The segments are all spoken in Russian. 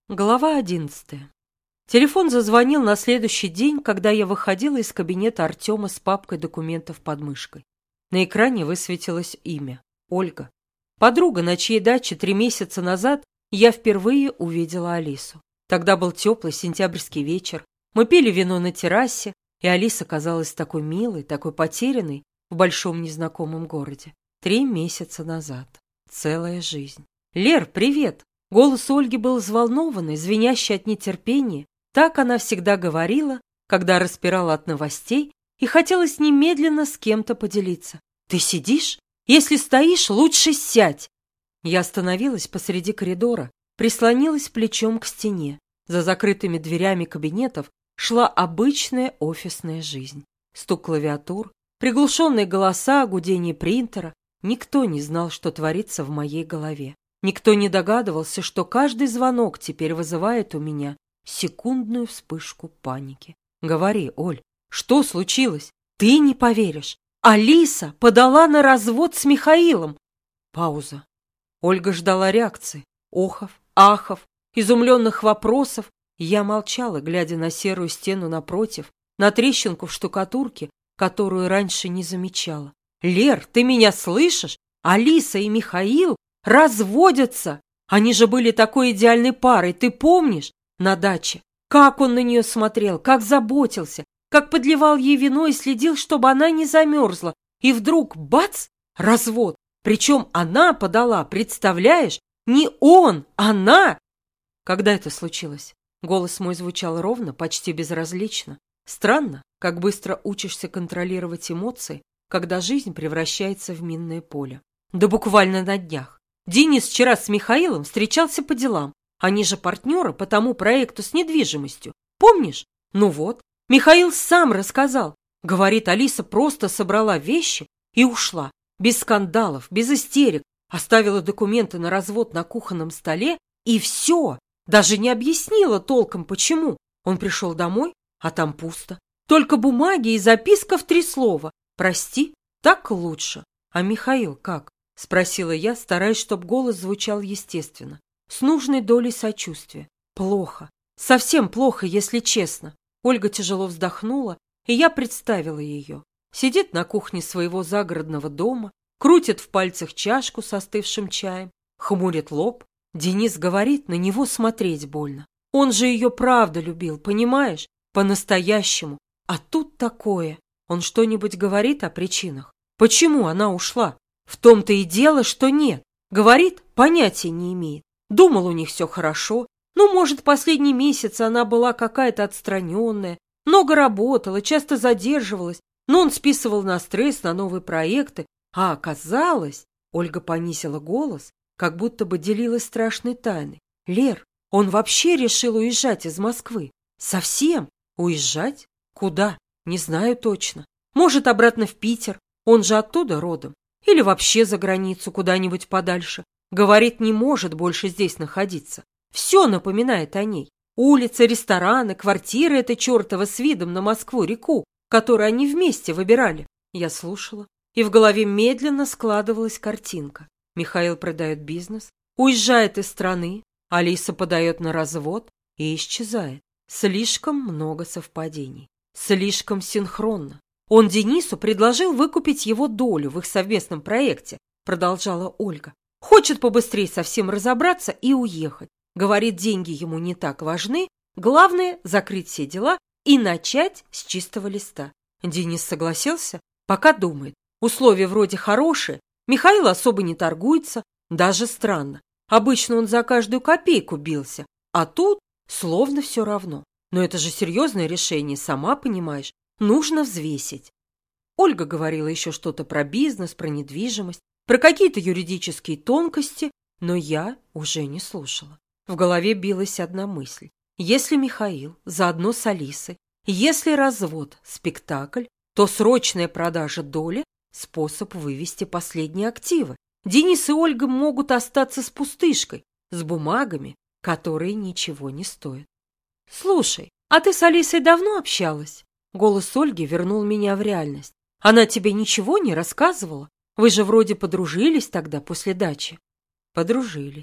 Глава 11. Телефон зазвонил на следующий день, когда я выходила из кабинета Артема с папкой документов под мышкой. На экране высветилось имя – Ольга. Подруга, на чьей даче 3 месяца назад я впервые увидела Алису. Тогда был теплый сентябрьский вечер, мы пили вино на террасе, и Алиса казалась такой милой, такой потерянной в большом незнакомом городе. 3 месяца назад. Целая жизнь. «Лер, привет!» Голос Ольги был взволнованный, звенящий от нетерпения. Так она всегда говорила, когда распирала от новостей, и хотелось немедленно с кем-то поделиться. «Ты сидишь? Если стоишь, лучше сядь!» Я остановилась посреди коридора, прислонилась плечом к стене. За закрытыми дверями кабинетов шла обычная офисная жизнь. Стук клавиатур, приглушенные голоса, гудение принтера. Никто не знал, что творится в моей голове. Никто не догадывался, что каждый звонок теперь вызывает у меня секундную вспышку паники. «Говори, Оль, что случилось? Ты не поверишь. Алиса подала на развод с Михаилом!» Пауза. Ольга ждала реакции. Охов, ахов, изумленных вопросов. Я молчала, глядя на серую стену напротив, на трещинку в штукатурке, которую раньше не замечала. «Лер, ты меня слышишь? Алиса и Михаил разводятся! Они же были такой идеальной парой, ты помнишь? На даче. Как он на нее смотрел, как заботился, как подливал ей вино и следил, чтобы она не замерзла. И вдруг, бац, развод. Причем она подала, представляешь? Не он, она!» Когда это случилось? Голос мой звучал ровно, почти безразлично. Странно, как быстро учишься контролировать эмоции, когда жизнь превращается в минное поле. Да буквально на днях. Денис вчера с Михаилом встречался по делам. Они же партнеры по тому проекту с недвижимостью. Помнишь? Ну вот, Михаил сам рассказал. Говорит, Алиса просто собрала вещи и ушла. Без скандалов, без истерик. Оставила документы на развод на кухонном столе и все. Даже не объяснила толком, почему. Он пришел домой, а там пусто. Только бумаги и записка в 3 слова. «Прости, так лучше». А Михаил как? — спросила я, стараясь, чтобы голос звучал естественно, с нужной долей сочувствия. «Плохо. Совсем плохо, если честно». Ольга тяжело вздохнула, и я представила ее. Сидит на кухне своего загородного дома, крутит в пальцах чашку с остывшим чаем, хмурит лоб. Денис говорит, на него смотреть больно. Он же ее правда любил, понимаешь? По-настоящему. А тут такое. Он что-нибудь говорит о причинах? Почему она ушла? В том-то и дело, что нет. Говорит, понятия не имеет. Думал, у них все хорошо. Ну, может, последний месяц она была какая-то отстраненная, много работала, часто задерживалась, но он списывал на стресс, на новые проекты. А оказалось, Ольга понизила голос, как будто бы делилась страшной тайной. «Лер, он вообще решил уезжать из Москвы. Совсем? Уезжать? Куда? Не знаю точно. Может, обратно в Питер. Он же оттуда родом. Или вообще за границу, куда-нибудь подальше. Говорит, не может больше здесь находиться. Все напоминает о ней. Улицы, рестораны, квартиры эта чертова с видом на Москву-реку, которую они вместе выбирали». Я слушала, и в голове медленно складывалась картинка. Михаил продает бизнес, уезжает из страны, Алиса подает на развод и исчезает. Слишком много совпадений. Слишком синхронно. Он Денису предложил выкупить его долю в их совместном проекте, продолжала Ольга. Хочет побыстрее со всем разобраться и уехать. Говорит, деньги ему не так важны, главное закрыть все дела и начать с чистого листа. Денис согласился, пока думает. Условия вроде хорошие, Михаил особо не торгуется, даже странно. Обычно он за каждую копейку бился, а тут словно все равно. Но это же серьезное решение, сама понимаешь. Нужно взвесить. Ольга говорила еще что-то про бизнес, про недвижимость, про какие-то юридические тонкости, но я уже не слушала. В голове билась одна мысль. Если Михаил заодно с Алисой, если развод – спектакль, то срочная продажа доли – способ вывести последние активы. Денис и Ольга могут остаться с пустышкой, с бумагами, которые ничего не стоят. «Слушай, а ты с Алисой давно общалась?» Голос Ольги вернул меня в реальность. «Она тебе ничего не рассказывала? Вы же вроде подружились тогда после дачи». Подружились.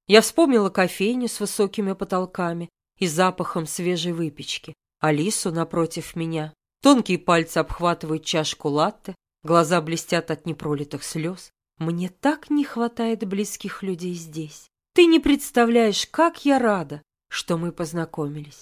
Я вспомнила кофейню с высокими потолками и запахом свежей выпечки, Алису напротив меня. Тонкие пальцы обхватывают чашку латте, глаза блестят от непролитых слез. Мне так не хватает близких людей здесь. Ты не представляешь, как я рада, что мы познакомились.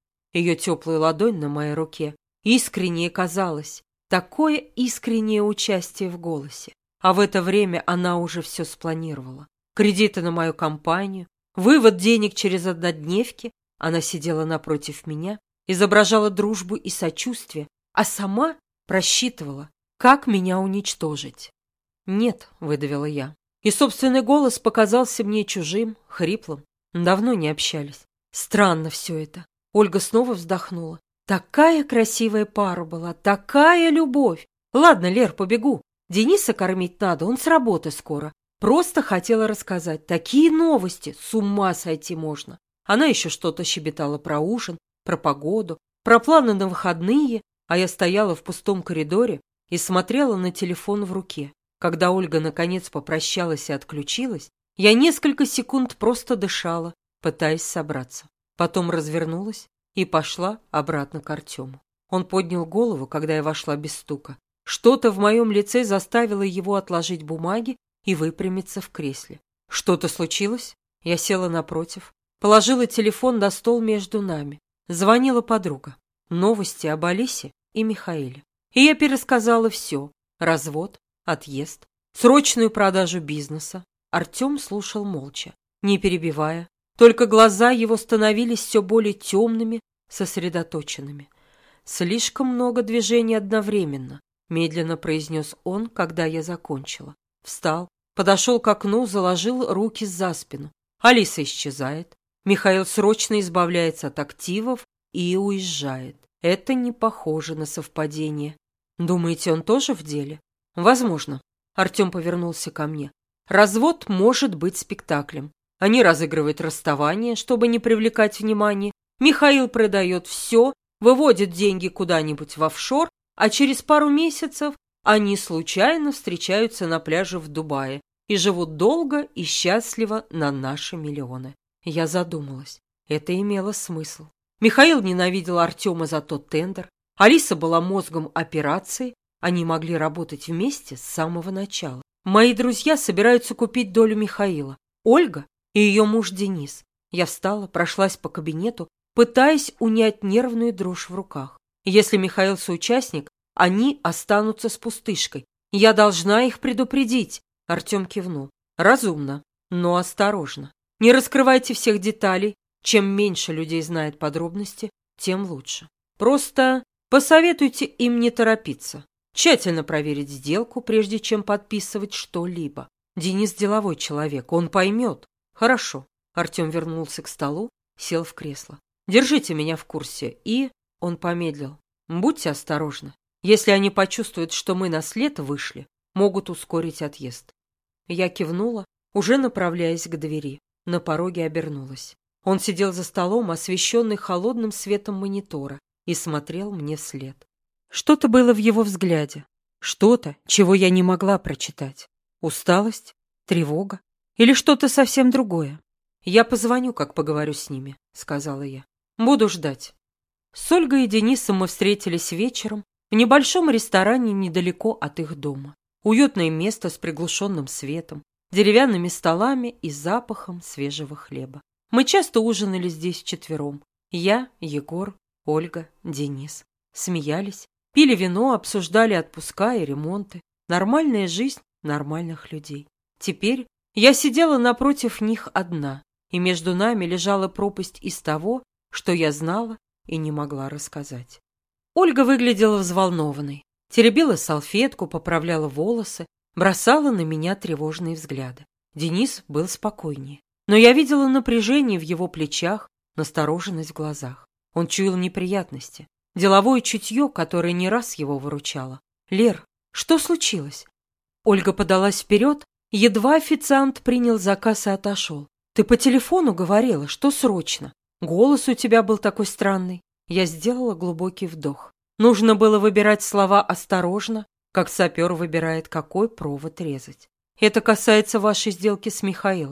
Ее теплая ладонь на моей руке искренне казалась, такое искреннее участие в голосе. А в это время она уже все спланировала. Кредиты на мою компанию, вывод денег через однодневки. Она сидела напротив меня, изображала дружбу и сочувствие, а сама просчитывала, как меня уничтожить. «Нет», — выдавила я. И собственный голос показался мне чужим, хриплым. Давно не общались. Странно все это. Ольга снова вздохнула. Такая красивая пара была, такая любовь. Ладно, Лер, побегу. Дениса кормить надо, он с работы скоро. Просто хотела рассказать. Такие новости, с ума сойти можно. Она еще что-то щебетала про ужин, про погоду, про планы на выходные, а я стояла в пустом коридоре и смотрела на телефон в руке. Когда Ольга наконец попрощалась и отключилась, я несколько секунд просто дышала, пытаясь собраться. Потом развернулась и пошла обратно к Артему. Он поднял голову, когда я вошла без стука. Что-то в моем лице заставило его отложить бумаги и выпрямиться в кресле. «Что-то случилось?» Я села напротив, положила телефон на стол между нами. Звонила подруга. Новости об Алисе и Михаиле. И я пересказала все. Развод, отъезд, срочную продажу бизнеса. Артем слушал молча, не перебивая. Только глаза его становились все более темными, сосредоточенными. «Слишком много движений одновременно», — медленно произнес он, когда я закончила. Встал, подошел к окну, заложил руки за спину. Алиса исчезает. Михаил срочно избавляется от активов и уезжает. Это не похоже на совпадение. Думаете, он тоже в деле? Возможно. Артем повернулся ко мне. Развод может быть спектаклем. Они разыгрывают расставание, чтобы не привлекать внимания. Михаил продает все, выводит деньги куда-нибудь в офшор, а через пару месяцев они случайно встречаются на пляже в Дубае и живут долго и счастливо на наши миллионы. Я задумалась. Это имело смысл. Михаил ненавидел Артема за тот тендер. Алиса была мозгом операции. Они могли работать вместе с самого начала. Мои друзья собираются купить долю Михаила. Ольга и ее муж Денис. Я встала, прошлась по кабинету, пытаясь унять нервную дрожь в руках. Если Михаил соучастник, они останутся с пустышкой. Я должна их предупредить. Артем кивнул. Разумно, но осторожно. Не раскрывайте всех деталей. Чем меньше людей знает подробности, тем лучше. Просто посоветуйте им не торопиться. Тщательно проверить сделку, прежде чем подписывать что-либо. Денис деловой человек, он поймет. Хорошо. Артем вернулся к столу, сел в кресло. Держите меня в курсе. И он помедлил. Будьте осторожны. Если они почувствуют, что мы на след вышли, могут ускорить отъезд. Я кивнула, уже направляясь к двери. На пороге обернулась. Он сидел за столом, освещенный холодным светом монитора, и смотрел мне вслед. Что-то было в его взгляде. Что-то, чего я не могла прочитать. Усталость? Тревога? Или что-то совсем другое? «Я позвоню, как поговорю с ними», — сказала я. «Буду ждать». С Ольгой и Денисом мы встретились вечером в небольшом ресторане недалеко от их дома. Уютное место с приглушенным светом, деревянными столами и запахом свежего хлеба. Мы часто ужинали здесь вчетвером. Я, Егор, Ольга, Денис. Смеялись, пили вино, обсуждали отпуска и ремонты. Нормальная жизнь нормальных людей. Теперь я сидела напротив них одна, и между нами лежала пропасть из того, что я знала и не могла рассказать. Ольга выглядела взволнованной, теребила салфетку, поправляла волосы, бросала на меня тревожные взгляды. Денис был спокойнее, но я видела напряжение в его плечах, настороженность в глазах. Он чуял неприятности, деловое чутье, которое не раз его выручало. «Лер, что случилось?» Ольга подалась вперед, едва официант принял заказ и отошел. «Ты по телефону говорила, что срочно. Голос у тебя был такой странный». Я сделала глубокий вдох. Нужно было выбирать слова осторожно, как сапер выбирает, какой провод резать. «Это касается вашей сделки с Михаилом.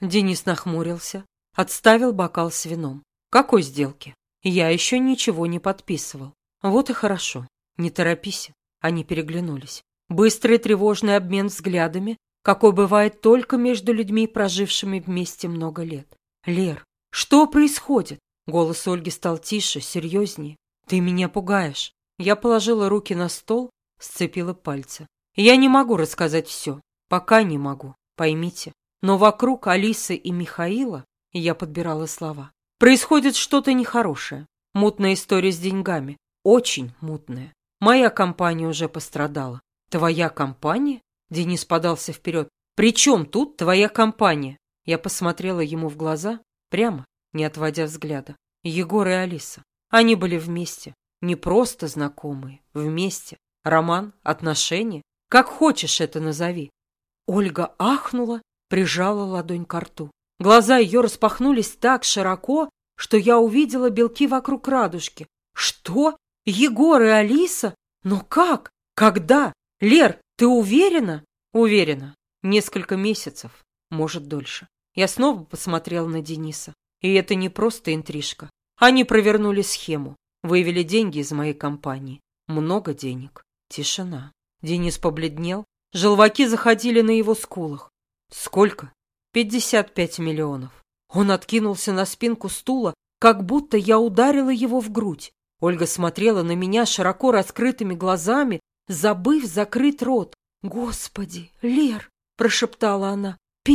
Денис нахмурился, отставил бокал с вином. Какой сделки? Я еще ничего не подписывал. Вот и хорошо. Не торопись. Они переглянулись. Быстрый тревожный обмен взглядами, какой бывает только между людьми, прожившими вместе много лет. Лер, что происходит? Голос Ольги стал тише, серьезнее. Ты меня пугаешь. Я положила руки на стол, сцепила пальцы. Я не могу рассказать все. Пока не могу, поймите. Но вокруг Алисы и Михаила, я подбирала слова, происходит что-то нехорошее. Мутная история с деньгами. Очень мутная. Моя компания уже пострадала. Твоя компания? Денис подался вперед. При чем тут твоя компания? Я посмотрела ему в глаза, прямо, не отводя взгляда. Егор и Алиса. Они были вместе. Не просто знакомые. Вместе. Роман, отношения. Как хочешь это назови. Ольга ахнула, прижала ладонь к рту. Глаза ее распахнулись так широко, что я увидела белки вокруг радужки. Что? Егор и Алиса? Но как? Когда? Лер, ты уверена? Уверена. Несколько месяцев, может, дольше. Я снова посмотрела на Дениса. И это не просто интрижка. Они провернули схему, вывели деньги из моей компании. Много денег. Тишина. Денис побледнел. Желваки заходили на его скулах. Сколько? 55 миллионов. Он откинулся на спинку стула, как будто я ударила его в грудь. Ольга смотрела на меня широко раскрытыми глазами, забыв закрыть рот. «Господи, Лер!» – прошептала она.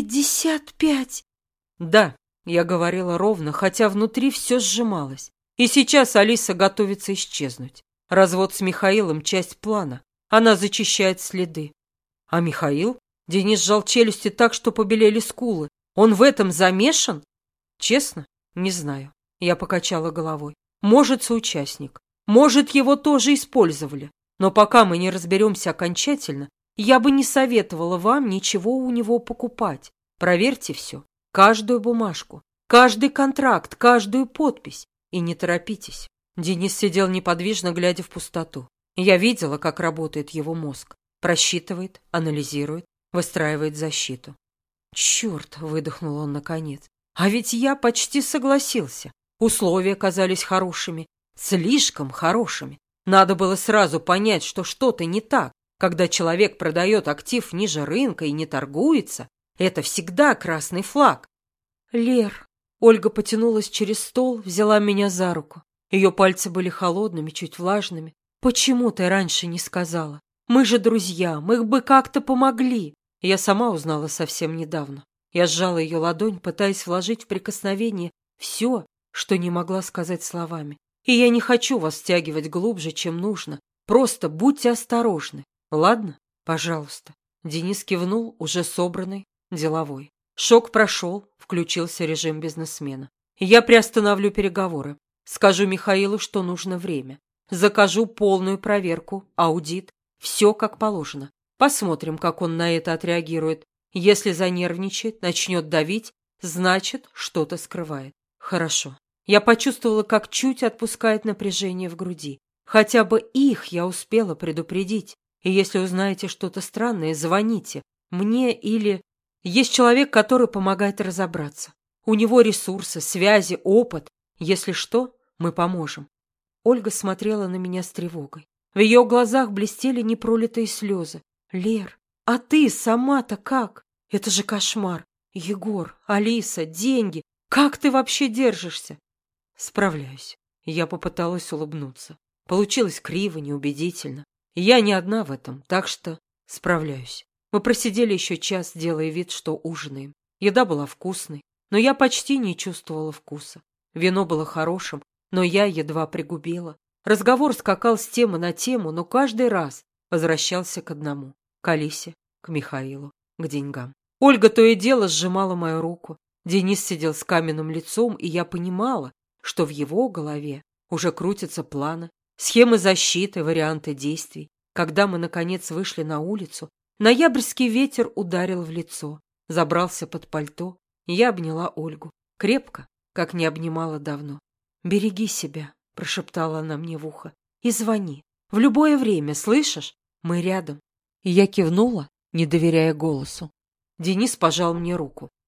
55! Да, я говорила ровно, хотя внутри все сжималось. И сейчас Алиса готовится исчезнуть. Развод с Михаилом – часть плана. Она зачищает следы. А Михаил? Денис сжал челюсти так, что побелели скулы. Он в этом замешан? Честно, не знаю. Я покачала головой. Может, соучастник. Может, его тоже использовали. Но пока мы не разберемся окончательно, я бы не советовала вам ничего у него покупать. Проверьте все. Каждую бумажку, каждый контракт, каждую подпись. И не торопитесь. Денис сидел неподвижно, глядя в пустоту. Я видела, как работает его мозг. Просчитывает, анализирует, выстраивает защиту. «Черт!» — выдохнул он наконец. «А ведь я почти согласился. Условия казались хорошими, слишком хорошими. Надо было сразу понять, что что-то не так. Когда человек продает актив ниже рынка и не торгуется, это всегда красный флаг». «Лер!» — Ольга потянулась через стол, взяла меня за руку. Ее пальцы были холодными, чуть влажными. «Почему ты раньше не сказала? Мы же друзья, мы бы как-то помогли». Я сама узнала совсем недавно. Я сжала ее ладонь, пытаясь вложить в прикосновение все, что не могла сказать словами. И я не хочу вас втягивать глубже, чем нужно. Просто будьте осторожны. Ладно? Пожалуйста. Денис кивнул, уже собранный, деловой. Шок прошел, включился режим бизнесмена. Я приостановлю переговоры. Скажу Михаилу, что нужно время. Закажу полную проверку, аудит. Все как положено. Посмотрим, как он на это отреагирует. Если занервничает, начнет давить, значит, что-то скрывает. Хорошо. Я почувствовала, как чуть отпускает напряжение в груди. Хотя бы их я успела предупредить. И если узнаете что-то странное, звоните. Мне или... Есть человек, который помогает разобраться. У него ресурсы, связи, опыт. Если что, мы поможем. Ольга смотрела на меня с тревогой. В ее глазах блестели непролитые слезы. «Лер, а ты сама-то как? Это же кошмар. Егор, Алиса, деньги. Как ты вообще держишься?» «Справляюсь». Я попыталась улыбнуться. Получилось криво, неубедительно. Я не одна в этом, так что справляюсь. Мы просидели еще час, делая вид, что ужинаем. Еда была вкусной, но я почти не чувствовала вкуса. Вино было хорошим, но я едва пригубила. Разговор скакал с темы на тему, но каждый раз возвращался к одному. К Алисе, к Михаилу, к деньгам. Ольга то и дело сжимала мою руку. Денис сидел с каменным лицом, и я понимала, что в его голове уже крутятся планы, схемы защиты, варианты действий. Когда мы, наконец, вышли на улицу, ноябрьский ветер ударил в лицо, забрался под пальто, и я обняла Ольгу. Крепко, как не обнимала давно. «Береги себя», — прошептала она мне в ухо, — «и звони. В любое время, слышишь? Мы рядом». И я кивнула, не доверяя голосу. Денис пожал мне руку.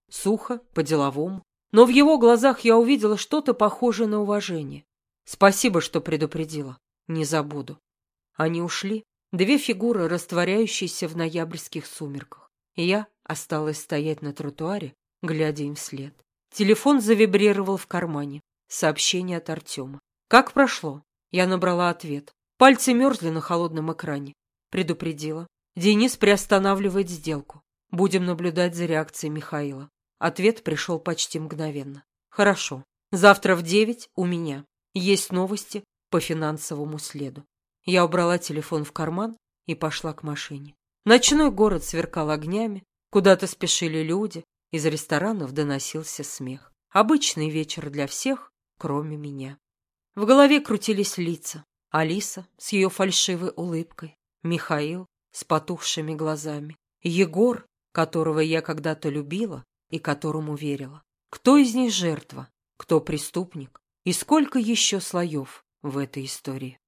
Сухо, по-деловому. Но в его глазах я увидела что-то похожее на уважение. Спасибо, что предупредила. Не забуду. Они ушли. Две фигуры, растворяющиеся в ноябрьских сумерках. И я осталась стоять на тротуаре, глядя им вслед. Телефон завибрировал в кармане. Сообщение от Артема. Как прошло? Я набрала ответ. Пальцы мерзли на холодном экране. Предупредила. Денис приостанавливает сделку. Будем наблюдать за реакцией Михаила. Ответ пришел почти мгновенно. Хорошо. Завтра в 9 у меня. Есть новости по финансовому следу. Я убрала телефон в карман и пошла к машине. Ночной город сверкал огнями, куда-то спешили люди, из ресторанов доносился смех. Обычный вечер для всех, кроме меня. В голове крутились лица. Алиса с ее фальшивой улыбкой, Михаил с потухшими глазами, Егор, которого я когда-то любила и которому верила. Кто из них жертва, кто преступник и сколько еще слоев в этой истории?